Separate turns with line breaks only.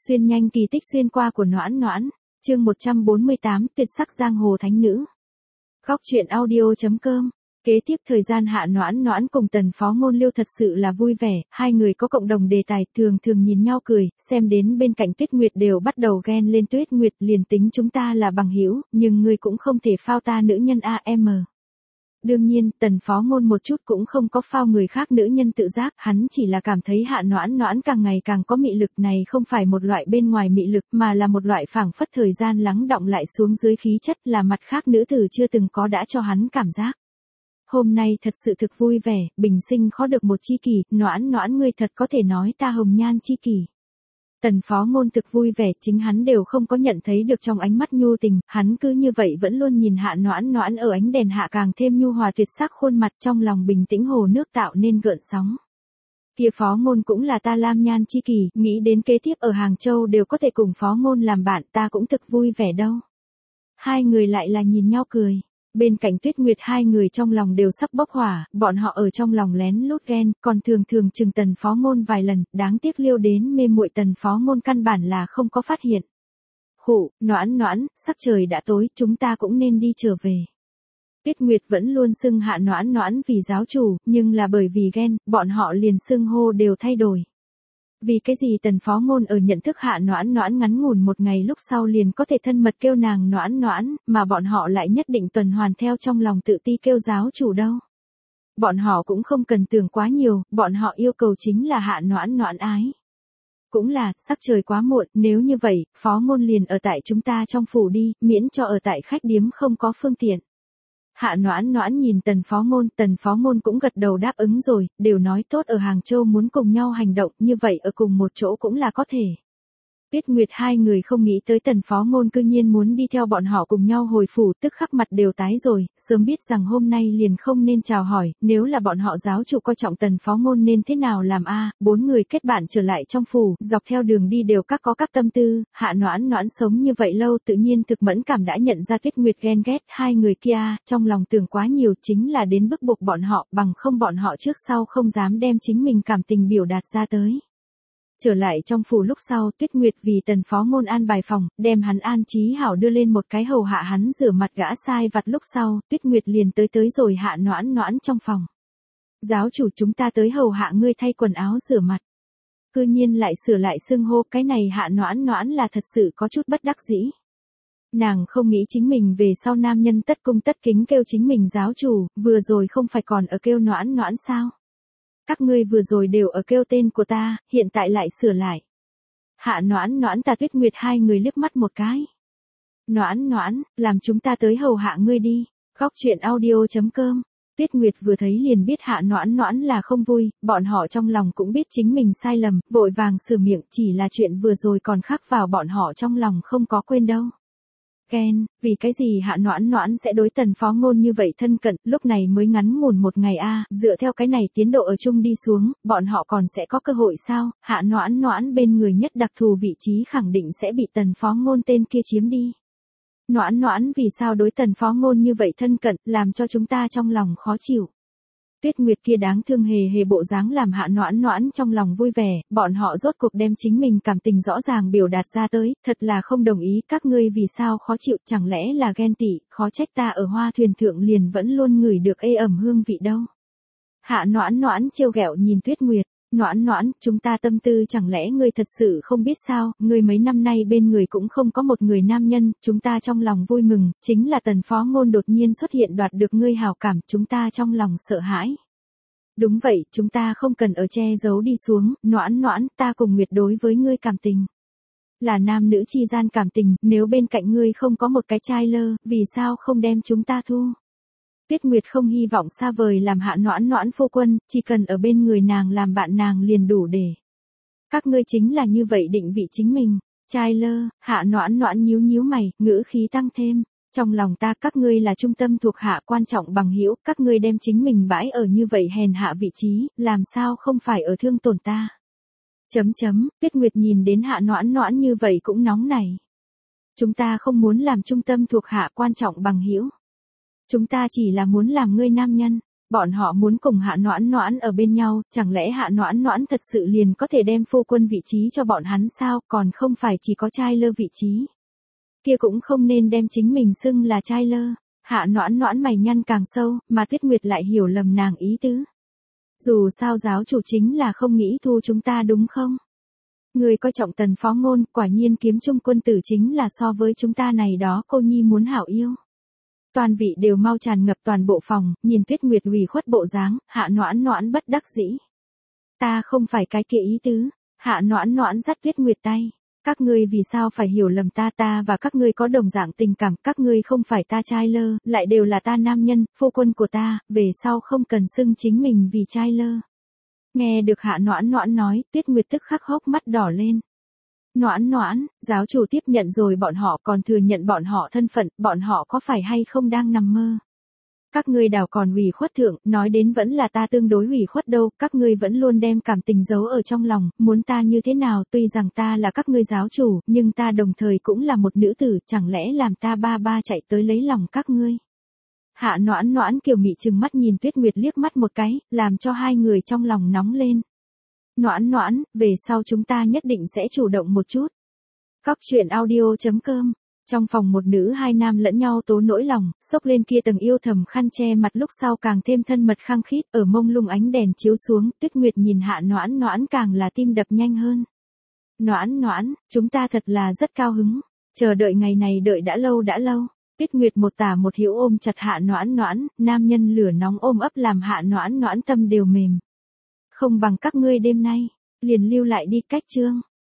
Xuyên nhanh kỳ tích xuyên qua của Noãn Noãn, chương 148, tuyệt sắc giang hồ thánh nữ. Góc truyện audio.com. Kế tiếp thời gian Hạ Noãn Noãn cùng Tần Phó Ngôn Liêu thật sự là vui vẻ, hai người có cộng đồng đề tài, thường thường nhìn nhau cười, xem đến bên cạnh Tuyết Nguyệt đều bắt đầu ghen lên. Tuyết Nguyệt liền tính chúng ta là bằng hữu, nhưng ngươi cũng không thể phao ta nữ nhân AM. Đương nhiên, Tần Phó Ngôn một chút cũng không có phao người khác nữ nhân tự giác, hắn chỉ là cảm thấy Hạ Noãn Noãn càng ngày càng có mị lực, này không phải một loại bên ngoài mị lực mà là một loại phảng phất thời gian lắng đọng lại xuống dưới khí chất, là mặt khác nữ tử chưa từng có đã cho hắn cảm giác. Hôm nay thật sự thực vui vẻ, bình sinh khó được một tri kỷ, Noãn Noãn ngươi thật có thể nói ta hồng nhan tri kỷ. Tần Phó Ngôn thực vui vẻ, chính hắn đều không có nhận thấy được trong ánh mắt nhu tình, hắn cứ như vậy vẫn luôn nhìn Hạ Noãn Noãn ở ánh đèn hạ càng thêm nhu hòa tuyệt sắc khuôn mặt, trong lòng bình tĩnh hồ nước tạo nên gợn sóng. Kia Phó Ngôn cũng là ta lam nhan chi kỷ, nghĩ đến kế tiếp ở Hàng Châu đều có thể cùng Phó Ngôn làm bạn, ta cũng thực vui vẻ đâu. Hai người lại là nhìn nhau cười. Bên cạnh Tuyết Nguyệt hai người trong lòng đều sắp bốc hỏa, bọn họ ở trong lòng lén lút ghen, còn thường thường chừng Tần Phó Ngôn vài lần, đáng tiếc liêu đến mê muội Tần Phó Ngôn căn bản là không có phát hiện. Khụ, Noãn Noãn, sắc trời đã tối, chúng ta cũng nên đi trở về. Tuyết Nguyệt vẫn luôn xưng Hạ Noãn Noãn vì giáo chủ, nhưng là bởi vì ghen, bọn họ liền xưng hô đều thay đổi. Vì cái gì Tần Phó Ngôn ở nhận thức Hạ Noãn Noãn ngắn ngủn một ngày lúc sau liền có thể thân mật kêu nàng Noãn Noãn, mà bọn họ lại nhất định tuần hoàn theo trong lòng tự ti kêu giáo chủ đâu. Bọn họ cũng không cần tưởng quá nhiều, bọn họ yêu cầu chính là Hạ Noãn Noãn ái. Cũng là, sắc trời quá muộn, nếu như vậy, Phó Ngôn liền ở tại chúng ta trong phủ đi, miễn cho ở tại khách điếm không có phương tiện. Hạ Noãn Noãn nhìn Tần Phó Ngôn cũng gật đầu đáp ứng rồi, đều nói tốt ở Hàng Châu muốn cùng nhau hành động, như vậy ở cùng một chỗ cũng là có thể. Tuyết Nguyệt hai người không nghĩ tới Tần Phó Ngôn cư nhiên muốn đi theo bọn họ cùng nhau hồi phủ, tức khắc mặt đều tái rồi, sớm biết rằng hôm nay liền không nên chào hỏi, nếu là bọn họ giáo chủ coi trọng Tần Phó Ngôn nên thế nào làm a? Bốn người kết bạn trở lại trong phủ, dọc theo đường đi đều có các tâm tư, Hạ Noãn Noãn sống như vậy lâu tự nhiên thực mẫn cảm đã nhận ra Tuyết Nguyệt ghen ghét hai người kia, trong lòng tưởng quá nhiều chính là đến bức buộc bọn họ, bằng không bọn họ trước sau không dám đem chính mình cảm tình biểu đạt ra tới. Trở lại trong phủ lúc sau, Tuyết Nguyệt vì Tần Phó Ngôn an bài phòng, đem hắn an trí hảo đưa lên một cái hầu hạ hắn rửa mặt gã sai vặt lúc sau, Tuyết Nguyệt liền tới rồi Hạ Noãn Noãn trong phòng. Giáo chủ chúng ta tới hầu hạ ngươi thay quần áo rửa mặt. Cư nhiên lại sửa lại xưng hô, cái này Hạ Noãn Noãn là thật sự có chút bất đắc dĩ. Nàng không nghĩ chính mình về sau nam nhân tất cung tất kính kêu chính mình giáo chủ, vừa rồi không phải còn ở kêu Noãn Noãn sao? Các ngươi vừa rồi đều ở kêu tên của ta, hiện tại lại sửa lại. Hạ Noãn Noãn ta Tuyết Nguyệt hai người liếc mắt một cái. Noãn Noãn, làm chúng ta tới hầu hạ ngươi đi. Góc truyện audio.com. Tuyết Nguyệt vừa thấy liền biết Hạ Noãn Noãn là không vui, bọn họ trong lòng cũng biết chính mình sai lầm, vội vàng sửa miệng, chỉ là chuyện vừa rồi còn khắc vào bọn họ trong lòng không có quên đâu. Ghen, vì cái gì Hạ Noãn Noãn sẽ đối Tần Phó Ngôn như vậy thân cận, lúc này mới ngắn ngủn một ngày a, dựa theo cái này tiến độ ở chung đi xuống, bọn họ còn sẽ có cơ hội sao? Hạ Noãn Noãn bên người nhất đặc thù vị trí khẳng định sẽ bị Tần Phó Ngôn tên kia chiếm đi. Noãn Noãn vì sao đối Tần Phó Ngôn như vậy thân cận, làm cho chúng ta trong lòng khó chịu. Tuyết Nguyệt kia đáng thương hề bộ dáng làm Hạ Noãn Noãn trong lòng vui vẻ, bọn họ rốt cuộc đem chính mình cảm tình rõ ràng biểu đạt ra tới, thật là không đồng ý, các ngươi vì sao khó chịu, chẳng lẽ là ghen tị, khó trách ta ở Hoa Thuyền Thượng liền vẫn luôn ngửi được ê ẩm hương vị đâu. Hạ Noãn Noãn trêu ghẹo nhìn Tuyết Nguyệt, Noãn Noãn, chúng ta tâm tư chẳng lẽ ngươi thật sự không biết sao, ngươi mấy năm nay bên người cũng không có một người nam nhân, chúng ta trong lòng vui mừng, chính là Tần Phó Ngôn đột nhiên xuất hiện đoạt được ngươi hảo cảm, chúng ta trong lòng sợ hãi. Đúng vậy, chúng ta không cần ở che giấu đi xuống, Noãn Noãn, ta cùng Nguyệt đối với ngươi cảm tình. Là nam nữ chi gian cảm tình, nếu bên cạnh ngươi không có một cái trai lơ, vì sao không đem chúng ta thu? Tuyết Nguyệt không hy vọng xa vời làm Hạ Noãn Noãn phu quân, chỉ cần ở bên người nàng làm bạn nàng liền đủ để. Các ngươi chính là như vậy định vị chính mình, trai lơ, Hạ Noãn Noãn nhíu mày, ngữ khí tăng thêm. Trong lòng ta các ngươi là trung tâm thuộc hạ quan trọng bằng hữu, các ngươi đem chính mình bãi ở như vậy hèn hạ vị trí, làm sao không phải ở thương tổn ta. Tuyết Nguyệt nhìn đến Hạ Noãn Noãn như vậy cũng nóng nảy. Chúng ta không muốn làm trung tâm thuộc hạ quan trọng bằng hữu. Chúng ta chỉ là muốn làm ngươi nam nhân. Bọn họ muốn cùng Hạ Noãn Noãn ở bên nhau, chẳng lẽ Hạ Noãn Noãn thật sự liền có thể đem phu quân vị trí cho bọn hắn sao, còn không phải chỉ có trai lơ vị trí. Kia cũng không nên đem chính mình xưng là trai lơ. Hạ Noãn Noãn mày nhăn càng sâu, mà Tuyết Nguyệt lại hiểu lầm nàng ý tứ. Dù sao giáo chủ chính là không nghĩ thu chúng ta đúng không? Người coi trọng Tần Phó Ngôn, quả nhiên kiếm trung quân tử chính là so với chúng ta này đó cô nhi muốn hảo yêu. Toàn vị đều mau tràn ngập toàn bộ phòng, nhìn Tuyết Nguyệt ủy khuất bộ dáng, Hạ Noãn Noãn bất đắc dĩ. Ta không phải cái kia ý tứ. Hạ Noãn Noãn dắt Tuyết Nguyệt tay. Các ngươi vì sao phải hiểu lầm ta và các ngươi có đồng dạng tình cảm, các ngươi không phải ta trai lơ, lại đều là ta nam nhân, phu quân của ta, về sau không cần xưng chính mình vì trai lơ. Nghe được Hạ Noãn Noãn nói, Tuyết Nguyệt tức khắc hốc mắt đỏ lên. Noãn Noãn, giáo chủ tiếp nhận rồi bọn họ còn thừa nhận bọn họ thân phận, bọn họ có phải hay không đang nằm mơ? Các ngươi đảo còn ủy khuất thượng, nói đến vẫn là ta tương đối ủy khuất đâu, các ngươi vẫn luôn đem cảm tình giấu ở trong lòng, muốn ta như thế nào, tuy rằng ta là các ngươi giáo chủ, nhưng ta đồng thời cũng là một nữ tử, chẳng lẽ làm ta ba chạy tới lấy lòng các ngươi. Hạ Noãn Noãn kiều mị trừng mắt nhìn Tuyết Nguyệt liếc mắt một cái, làm cho hai người trong lòng nóng lên. Noãn Noãn, về sau chúng ta nhất định sẽ chủ động một chút. Cóc truyện audio.com. Trong phòng một nữ hai nam lẫn nhau tố nỗi lòng, xốc lên kia tầng yêu thầm khăn che mặt lúc sau càng thêm thân mật khăng khít, ở mông lung ánh đèn chiếu xuống, Tuyết Nguyệt nhìn Hạ Noãn Noãn càng là tim đập nhanh hơn. Noãn Noãn, chúng ta thật là rất cao hứng, chờ đợi ngày này đợi đã lâu. Tuyết Nguyệt một tả một hữu ôm chặt Hạ Noãn Noãn, nam nhân lửa nóng ôm ấp làm Hạ Noãn Noãn tâm đều mềm. Không bằng các ngươi đêm nay, liền lưu lại đi cách chương.